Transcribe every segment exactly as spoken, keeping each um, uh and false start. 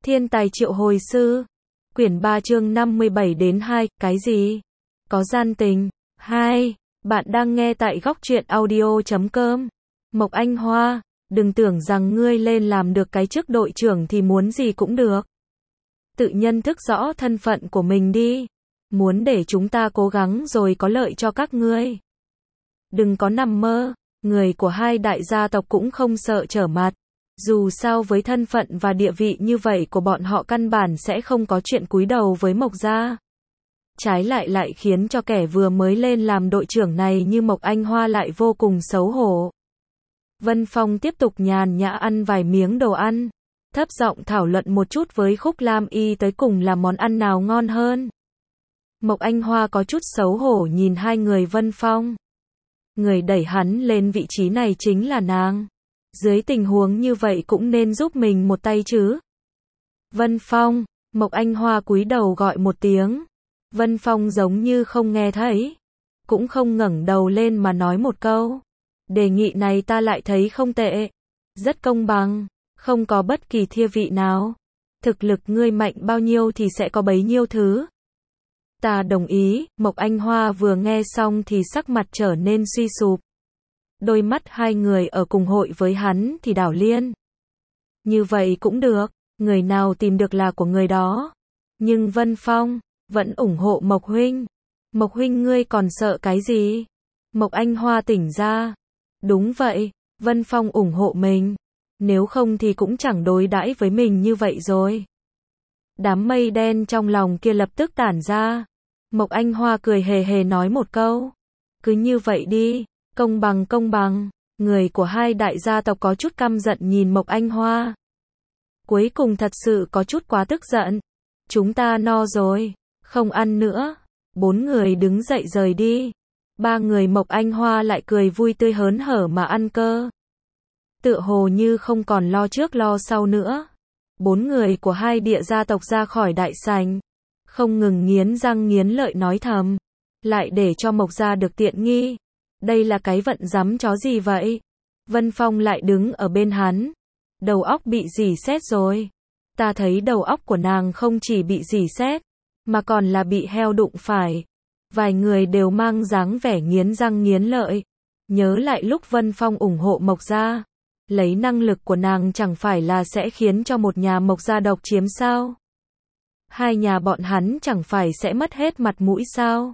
Thiên tài triệu hồi sư. Quyển ba chương năm mươi bảy đến hai, cái gì? Có gian tình. hai. Bạn đang nghe tại góc truyện audio chấm com. Mộc Anh Hoa, đừng tưởng rằng ngươi lên làm được cái chức đội trưởng thì muốn gì cũng được. Tự nhận thức rõ thân phận của mình đi. Muốn để chúng ta cố gắng rồi có lợi cho các ngươi. Đừng có nằm mơ, người của hai đại gia tộc cũng không sợ trở mặt. Dù sao với thân phận và địa vị như vậy của bọn họ căn bản sẽ không có chuyện cúi đầu với Mộc gia. Trái lại lại khiến cho kẻ vừa mới lên làm đội trưởng này như Mộc Anh Hoa lại vô cùng xấu hổ. Vân Phong tiếp tục nhàn nhã ăn vài miếng đồ ăn, thấp giọng thảo luận một chút với Khúc Lam Y tới cùng là món ăn nào ngon hơn. Mộc Anh Hoa có chút xấu hổ nhìn hai người Vân Phong. Người đẩy hắn lên vị trí này chính là nàng. Dưới tình huống như vậy cũng nên giúp mình một tay chứ. Vân Phong, Mộc Anh Hoa cúi đầu gọi một tiếng. Vân Phong giống như không nghe thấy, cũng không ngẩng đầu lên mà nói một câu. Đề nghị này ta lại thấy không tệ, rất công bằng, không có bất kỳ thiên vị nào. Thực lực ngươi mạnh bao nhiêu thì sẽ có bấy nhiêu thứ. Ta đồng ý. Mộc Anh Hoa vừa nghe xong thì sắc mặt trở nên suy sụp. Đôi mắt hai người ở cùng hội với hắn thì đảo liên. Như vậy cũng được, người nào tìm được là của người đó. Nhưng Vân Phong vẫn ủng hộ Mộc huynh. Mộc huynh ngươi còn sợ cái gì? Mộc Anh Hoa tỉnh ra. Đúng vậy, Vân Phong ủng hộ mình. Nếu không thì cũng chẳng đối đãi với mình như vậy rồi. Đám mây đen trong lòng kia lập tức tản ra. Mộc Anh Hoa cười hề hề nói một câu. Cứ như vậy đi, công bằng công bằng. Người của hai đại gia tộc có chút căm giận nhìn Mộc Anh Hoa. Cuối cùng thật sự có chút quá tức giận. Chúng ta no rồi, không ăn nữa. Bốn người đứng dậy rời đi. Ba người Mộc Anh Hoa lại cười vui tươi hớn hở mà ăn cơ. Tựa hồ như không còn lo trước lo sau nữa. Bốn người của hai địa gia tộc ra khỏi đại sảnh, không ngừng nghiến răng nghiến lợi nói thầm, lại để cho Mộc gia được tiện nghi. Đây là cái vận rắm chó gì vậy? Vân Phong lại đứng ở bên hắn. Đầu óc bị rỉ sét rồi. Ta thấy đầu óc của nàng không chỉ bị rỉ sét, mà còn là bị heo đụng phải. Vài người đều mang dáng vẻ nghiến răng nghiến lợi. Nhớ lại lúc Vân Phong ủng hộ Mộc gia, lấy năng lực của nàng chẳng phải là sẽ khiến cho một nhà Mộc gia độc chiếm sao? Hai nhà bọn hắn chẳng phải sẽ mất hết mặt mũi sao?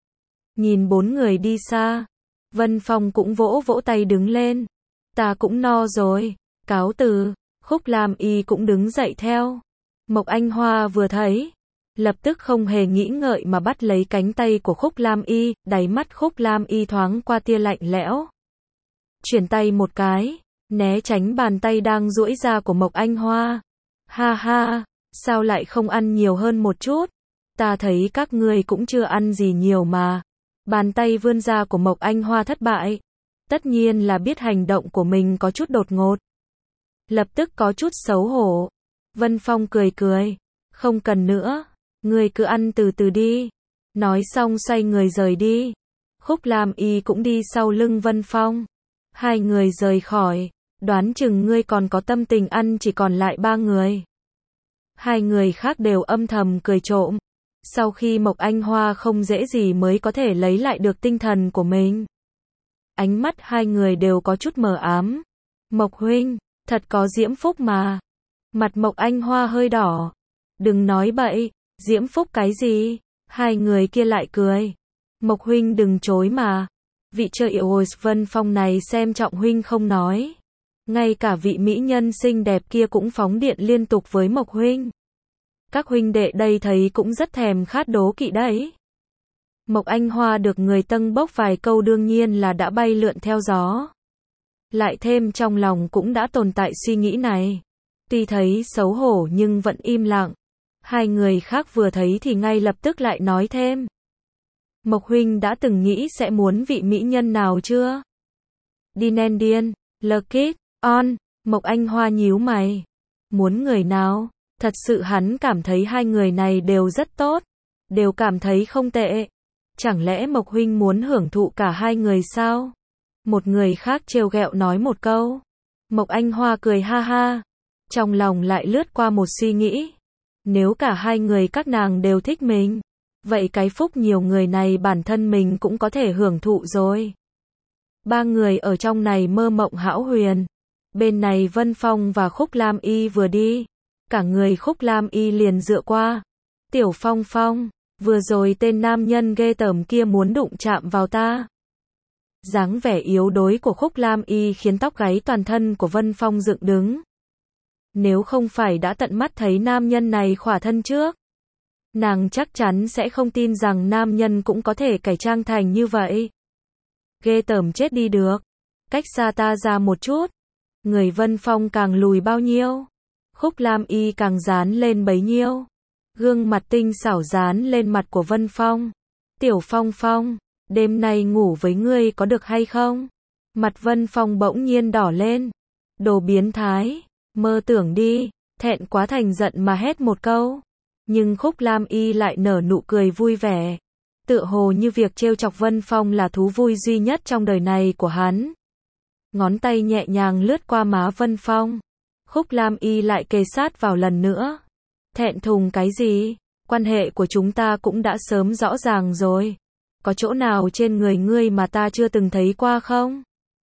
Nhìn bốn người đi xa, Vân Phong cũng vỗ vỗ tay đứng lên. Ta cũng no rồi, cáo từ. Khúc Lam Y cũng đứng dậy theo. Mộc Anh Hoa vừa thấy, lập tức không hề nghĩ ngợi mà bắt lấy cánh tay của Khúc Lam Y, đáy mắt Khúc Lam Y thoáng qua tia lạnh lẽo. Chuyển tay một cái, né tránh bàn tay đang duỗi ra của Mộc Anh Hoa. Ha ha, sao lại không ăn nhiều hơn một chút? Ta thấy các ngươi cũng chưa ăn gì nhiều mà. Bàn tay vươn ra của Mộc Anh Hoa thất bại. Tất nhiên là biết hành động của mình có chút đột ngột. Lập tức có chút xấu hổ. Vân Phong cười cười. Không cần nữa. Ngươi cứ ăn từ từ đi. Nói xong xoay người rời đi. Khúc Lam Y cũng đi sau lưng Vân Phong. Hai người rời khỏi. Đoán chừng ngươi còn có tâm tình ăn chỉ còn lại ba người. Hai người khác đều âm thầm cười trộm. Sau khi Mộc Anh Hoa không dễ gì mới có thể lấy lại được tinh thần của mình. Ánh mắt hai người đều có chút mờ ám. Mộc huynh, thật có diễm phúc mà. Mặt Mộc Anh Hoa hơi đỏ. Đừng nói bậy, diễm phúc cái gì? Hai người kia lại cười. Mộc huynh đừng chối mà. Vị trợ yêu Vân Phong này xem trọng huynh không nói. Ngay cả vị mỹ nhân xinh đẹp kia cũng phóng điện liên tục với Mộc huynh. Các huynh đệ đây thấy cũng rất thèm khát đố kỵ đấy. Mộc Anh Hoa được người tâng bốc vài câu đương nhiên là đã bay lượn theo gió. Lại thêm trong lòng cũng đã tồn tại suy nghĩ này. Tuy thấy xấu hổ nhưng vẫn im lặng. Hai người khác vừa thấy thì ngay lập tức lại nói thêm. Mộc huynh đã từng nghĩ sẽ muốn vị mỹ nhân nào chưa? Dinendian, Lekit, On, Mộc Anh Hoa nhíu mày. Muốn người nào? Thật sự hắn cảm thấy hai người này đều rất tốt. Đều cảm thấy không tệ. Chẳng lẽ Mộc huynh muốn hưởng thụ cả hai người sao? Một người khác trêu ghẹo nói một câu. Mộc Anh Hoa cười ha ha. Trong lòng lại lướt qua một suy nghĩ. Nếu cả hai người các nàng đều thích mình, vậy cái phúc nhiều người này bản thân mình cũng có thể hưởng thụ rồi. Ba người ở trong này mơ mộng hão huyền. Bên này Vân Phong và Khúc Lam Y vừa đi, cả người Khúc Lam Y liền dựa qua. Tiểu Phong Phong, vừa rồi tên nam nhân ghê tởm kia muốn đụng chạm vào ta. Dáng vẻ yếu đuối của Khúc Lam Y khiến tóc gáy toàn thân của Vân Phong dựng đứng. Nếu không phải đã tận mắt thấy nam nhân này khỏa thân trước, nàng chắc chắn sẽ không tin rằng nam nhân cũng có thể cải trang thành như vậy. Ghê tởm chết đi được. Cách xa ta ra một chút. Người Vân Phong càng lùi bao nhiêu, Khúc Lam Y càng dán lên bấy nhiêu. Gương mặt tinh xảo dán lên mặt của Vân Phong. Tiểu Phong Phong, đêm nay ngủ với ngươi có được hay không? Mặt Vân Phong bỗng nhiên đỏ lên. Đồ biến thái, mơ tưởng đi, thẹn quá thành giận mà hét một câu. Nhưng Khúc Lam Y lại nở nụ cười vui vẻ. Tựa hồ như việc trêu chọc Vân Phong là thú vui duy nhất trong đời này của hắn. Ngón tay nhẹ nhàng lướt qua má Vân Phong. Khúc Lam Y lại kề sát vào lần nữa. Thẹn thùng cái gì? Quan hệ của chúng ta cũng đã sớm rõ ràng rồi. Có chỗ nào trên người ngươi mà ta chưa từng thấy qua không?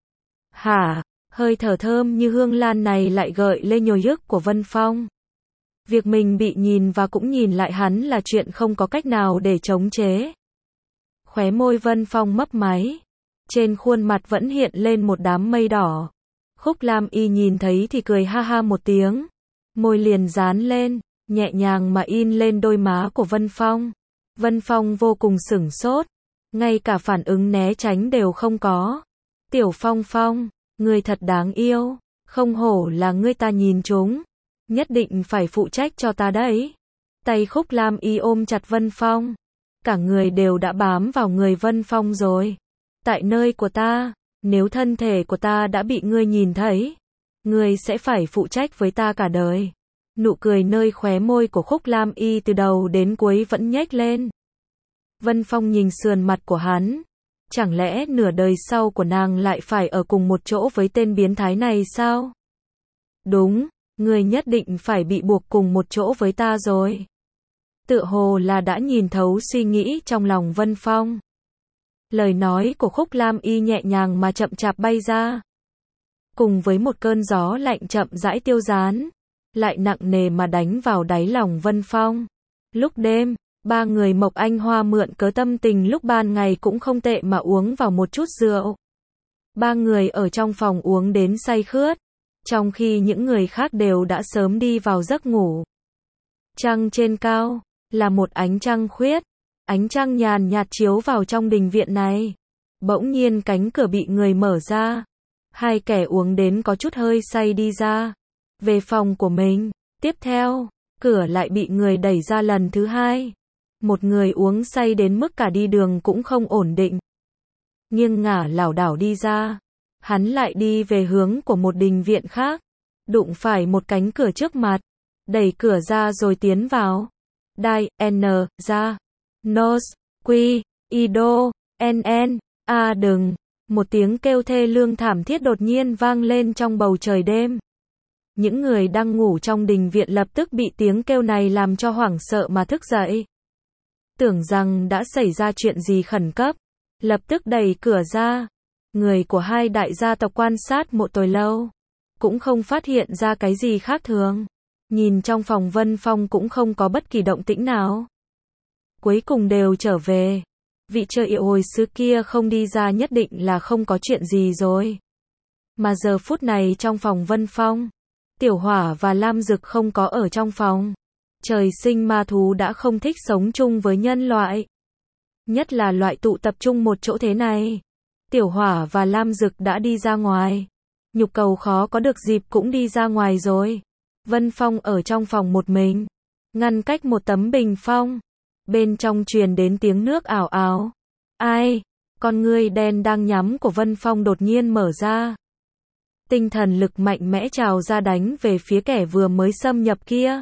Hả? Hơi thở thơm như hương lan này lại gợi lên nhồi nhức của Vân Phong. Việc mình bị nhìn và cũng nhìn lại hắn là chuyện không có cách nào để chống chế. Khóe môi Vân Phong mấp máy. Trên khuôn mặt vẫn hiện lên một đám mây đỏ. Khúc Lam Y nhìn thấy thì cười ha ha một tiếng. Môi liền dán lên, nhẹ nhàng mà in lên đôi má của Vân Phong. Vân Phong vô cùng sửng sốt. Ngay cả phản ứng né tránh đều không có. Tiểu Phong Phong, ngươi thật đáng yêu. Không hổ là ngươi ta nhìn chúng. Nhất định phải phụ trách cho ta đấy. Tay Khúc Lam Y ôm chặt Vân Phong. Cả người đều đã bám vào người Vân Phong rồi. Tại nơi của ta, nếu thân thể của ta đã bị ngươi nhìn thấy, ngươi sẽ phải phụ trách với ta cả đời. Nụ cười nơi khóe môi của Khúc Lam Y từ đầu đến cuối vẫn nhếch lên. Vân Phong nhìn sườn mặt của hắn. Chẳng lẽ nửa đời sau của nàng lại phải ở cùng một chỗ với tên biến thái này sao? Đúng, ngươi nhất định phải bị buộc cùng một chỗ với ta rồi. Tựa hồ là đã nhìn thấu suy nghĩ trong lòng Vân Phong. Lời nói của Khúc Lam Y nhẹ nhàng mà chậm chạp bay ra. Cùng với một cơn gió lạnh chậm rãi tiêu dán, lại nặng nề mà đánh vào đáy lòng Vân Phong. Lúc đêm, ba người Mộc Anh Hoa mượn cớ tâm tình lúc ban ngày cũng không tệ mà uống vào một chút rượu. Ba người ở trong phòng uống đến say khướt, trong khi những người khác đều đã sớm đi vào giấc ngủ. Trăng trên cao, là một ánh trăng khuyết. Ánh trăng nhàn nhạt chiếu vào trong đình viện này. Bỗng nhiên cánh cửa bị người mở ra. Hai kẻ uống đến có chút hơi say đi ra. Về phòng của mình. Tiếp theo, cửa lại bị người đẩy ra lần thứ hai. Một người uống say đến mức cả đi đường cũng không ổn định. Nghiêng ngả lảo đảo đi ra. Hắn lại đi về hướng của một đình viện khác. Đụng phải một cánh cửa trước mặt. Đẩy cửa ra rồi tiến vào. Đai, N, ra. Nos, Quy, Ido, N N, A đừng. Một tiếng kêu thê lương thảm thiết đột nhiên vang lên trong bầu trời đêm. Những người đang ngủ trong đình viện lập tức bị tiếng kêu này làm cho hoảng sợ mà thức dậy. Tưởng rằng đã xảy ra chuyện gì khẩn cấp. Lập tức đẩy cửa ra. Người của hai đại gia tộc quan sát một hồi lâu. Cũng không phát hiện ra cái gì khác thường. Nhìn trong phòng Vân Phong cũng không có bất kỳ động tĩnh nào. Cuối cùng đều trở về. Vị trợ yệu hồi xưa kia không đi ra nhất định là không có chuyện gì rồi. Mà giờ phút này trong phòng Vân Phong, Tiểu Hỏa và Lam Dực không có ở trong phòng. Trời sinh ma thú đã không thích sống chung với nhân loại. Nhất là loại tụ tập trung một chỗ thế này. Tiểu Hỏa và Lam Dực đã đi ra ngoài. Nhục Cầu khó có được dịp cũng đi ra ngoài rồi. Vân Phong ở trong phòng một mình, ngăn cách một tấm bình phong. Bên trong truyền đến tiếng nước ảo ảo. Ai? Con ngươi đen đang nhắm của Vân Phong đột nhiên mở ra. Tinh thần lực mạnh mẽ trào ra đánh về phía kẻ vừa mới xâm nhập kia.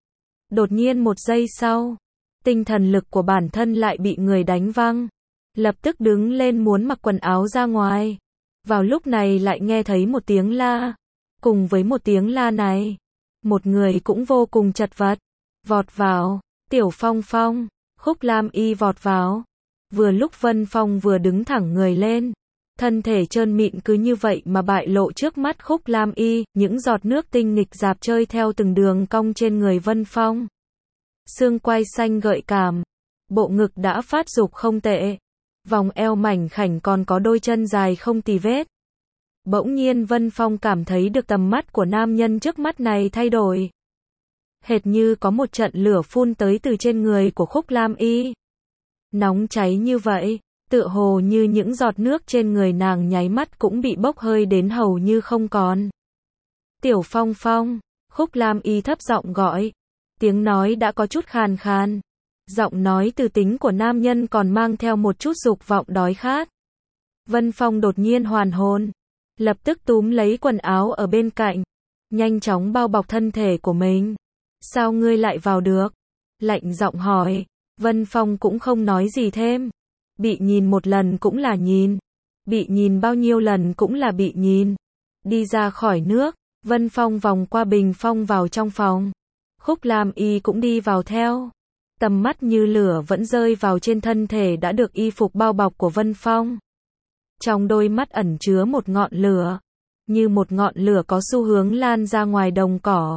Đột nhiên một giây sau, tinh thần lực của bản thân lại bị người đánh văng. Lập tức đứng lên muốn mặc quần áo ra ngoài. Vào lúc này lại nghe thấy một tiếng la. Cùng với một tiếng la này, một người cũng vô cùng chật vật. Vọt vào, Tiểu Phong Phong, Khúc Lam Y vọt vào. Vừa lúc Vân Phong vừa đứng thẳng người lên, thân thể trơn mịn cứ như vậy mà bại lộ trước mắt Khúc Lam Y, những giọt nước tinh nghịch dạp chơi theo từng đường cong trên người Vân Phong. Xương quai xanh gợi cảm, bộ ngực đã phát dục không tệ, vòng eo mảnh khảnh còn có đôi chân dài không tì vết. Bỗng nhiên Vân Phong cảm thấy được tầm mắt của nam nhân trước mắt này thay đổi. Hệt như có một trận lửa phun tới từ trên người của Khúc Lam Y. Nóng cháy như vậy, tựa hồ như những giọt nước trên người nàng nháy mắt cũng bị bốc hơi đến hầu như không còn. Tiểu Phong Phong, Khúc Lam Y thấp giọng gọi. Tiếng nói đã có chút khàn khàn. Giọng nói từ tính của nam nhân còn mang theo một chút dục vọng đói khát. Vân Phong đột nhiên hoàn hồn, lập tức túm lấy quần áo ở bên cạnh, nhanh chóng bao bọc thân thể của mình. Sao ngươi lại vào được? Lạnh giọng hỏi. Vân Phong cũng không nói gì thêm. Bị nhìn một lần cũng là nhìn. Bị nhìn bao nhiêu lần cũng là bị nhìn. Đi ra khỏi nước, Vân Phong vòng qua bình phong vào trong phòng. Khúc Lam Y cũng đi vào theo. Tầm mắt như lửa vẫn rơi vào trên thân thể đã được y phục bao bọc của Vân Phong. Trong đôi mắt ẩn chứa một ngọn lửa, như một ngọn lửa có xu hướng lan ra ngoài đồng cỏ.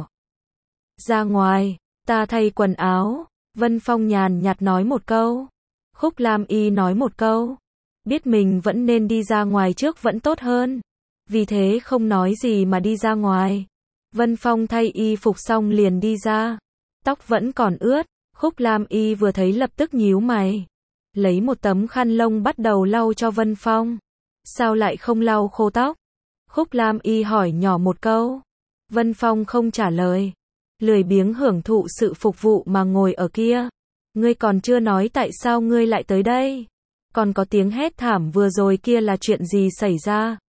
Ra ngoài, ta thay quần áo. Vân Phong nhàn nhạt nói một câu. Khúc Lam Y nói một câu. Biết mình vẫn nên đi ra ngoài trước vẫn tốt hơn. Vì thế không nói gì mà đi ra ngoài. Vân Phong thay y phục xong liền đi ra. Tóc vẫn còn ướt. Khúc Lam Y vừa thấy lập tức nhíu mày. Lấy một tấm khăn lông bắt đầu lau cho Vân Phong. Sao lại không lau khô tóc? Khúc Lam Y hỏi nhỏ một câu. Vân Phong không trả lời. Lười biếng hưởng thụ sự phục vụ mà ngồi ở kia. Ngươi còn chưa nói tại sao ngươi lại tới đây. Còn có tiếng hét thảm vừa rồi kia là chuyện gì xảy ra?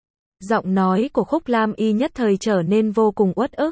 Giọng nói của Khúc Lam Y nhất thời trở nên vô cùng uất ức.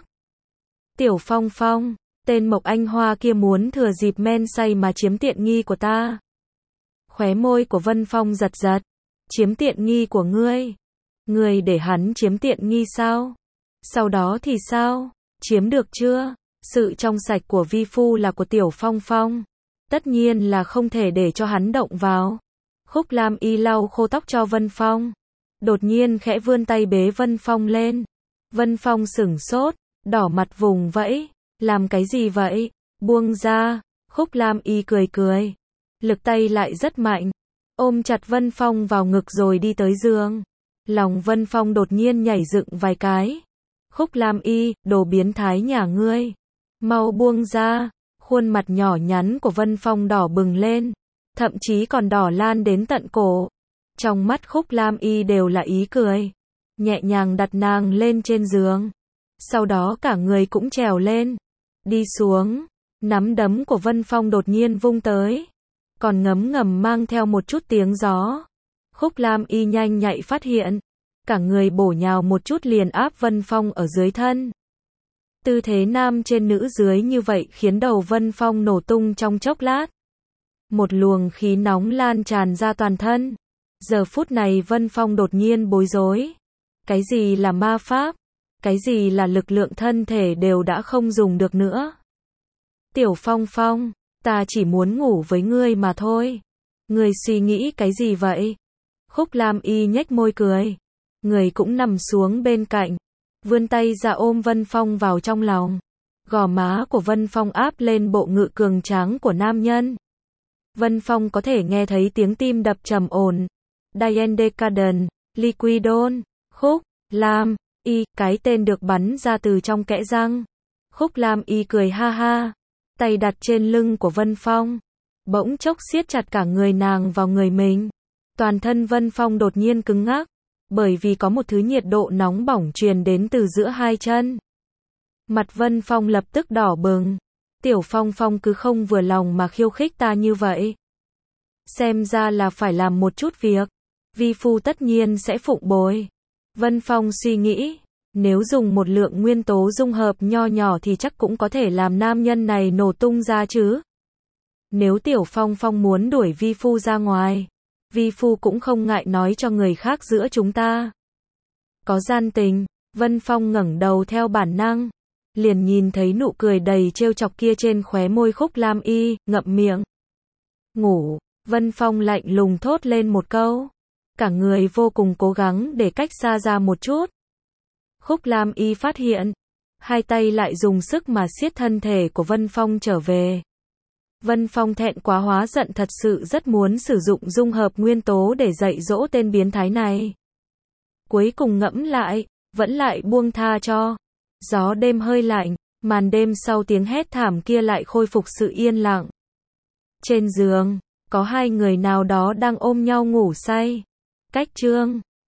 Tiểu Phong Phong, tên Mộc Anh Hoa kia muốn thừa dịp men say mà chiếm tiện nghi của ta. Khóe môi của Vân Phong giật giật. Chiếm tiện nghi của ngươi? Ngươi để hắn chiếm tiện nghi sao? Sau đó thì sao? Chiếm được chưa? Sự trong sạch của vi phu là của Tiểu Phong Phong. Tất nhiên là không thể để cho hắn động vào. Khúc Lam Y lau khô tóc cho Vân Phong. Đột nhiên khẽ vươn tay bế Vân Phong lên. Vân Phong sửng sốt, đỏ mặt vùng vẫy. Làm cái gì vậy? Buông ra. Khúc Lam Y cười cười. Lực tay lại rất mạnh. Ôm chặt Vân Phong vào ngực rồi đi tới giường. Lòng Vân Phong đột nhiên nhảy dựng vài cái. Khúc Lam Y, đồ biến thái nhà ngươi. Mau buông ra. Khuôn mặt nhỏ nhắn của Vân Phong đỏ bừng lên. Thậm chí còn đỏ lan đến tận cổ. Trong mắt Khúc Lam Y đều là ý cười. Nhẹ nhàng đặt nàng lên trên giường. Sau đó cả người cũng trèo lên. Đi xuống. Nắm đấm của Vân Phong đột nhiên vung tới. Còn ngấm ngầm mang theo một chút tiếng gió. Khúc Lam Y nhanh nhạy phát hiện. Cả người bổ nhào một chút liền áp Vân Phong ở dưới thân. Tư thế nam trên nữ dưới như vậy khiến đầu Vân Phong nổ tung trong chốc lát. Một luồng khí nóng lan tràn ra toàn thân. Giờ phút này Vân Phong đột nhiên bối rối. Cái gì là ma pháp? Cái gì là lực lượng thân thể đều đã không dùng được nữa. Tiểu Phong Phong, ta chỉ muốn ngủ với ngươi mà thôi. Ngươi suy nghĩ cái gì vậy? Khúc Lam Y nhếch môi cười. Người cũng nằm xuống bên cạnh. Vươn tay ra ôm Vân Phong vào trong lòng. Gò má của Vân Phong áp lên bộ ngực cường tráng của nam nhân. Vân Phong có thể nghe thấy tiếng tim đập trầm ổn. Diane Decadent, Liquidon, Khúc Lam Y, cái tên được bắn ra từ trong kẽ răng. Khúc Lam Y cười ha ha, tay đặt trên lưng của Vân Phong. Bỗng chốc siết chặt cả người nàng vào người mình. Toàn thân Vân Phong đột nhiên cứng ngắc, bởi vì có một thứ nhiệt độ nóng bỏng truyền đến từ giữa hai chân. Mặt Vân Phong lập tức đỏ bừng. Tiểu Phong Phong cứ không vừa lòng mà khiêu khích ta như vậy. Xem ra là phải làm một chút việc. Vi phu tất nhiên sẽ phụng bồi. Vân Phong suy nghĩ, nếu dùng một lượng nguyên tố dung hợp nho nhỏ thì chắc cũng có thể làm nam nhân này nổ tung ra chứ. Nếu Tiểu Phong Phong muốn đuổi vi phu ra ngoài, vi phu cũng không ngại nói cho người khác giữa chúng ta có gian tình. Vân Phong ngẩng đầu theo bản năng, liền nhìn thấy nụ cười đầy trêu chọc kia trên khóe môi Khúc Lam Y, ngậm miệng. Ngủ, Vân Phong lạnh lùng thốt lên một câu. Cả người vô cùng cố gắng để cách xa ra một chút. Khúc Lam Y phát hiện, hai tay lại dùng sức mà siết thân thể của Vân Phong trở về. Vân Phong thẹn quá hóa giận, thật sự rất muốn sử dụng dung hợp nguyên tố để dạy dỗ tên biến thái này. Cuối cùng ngẫm lại, vẫn lại buông tha cho. Gió đêm hơi lạnh, màn đêm sau tiếng hét thảm kia lại khôi phục sự yên lặng. Trên giường, có hai người nào đó đang ôm nhau ngủ say. Cách chương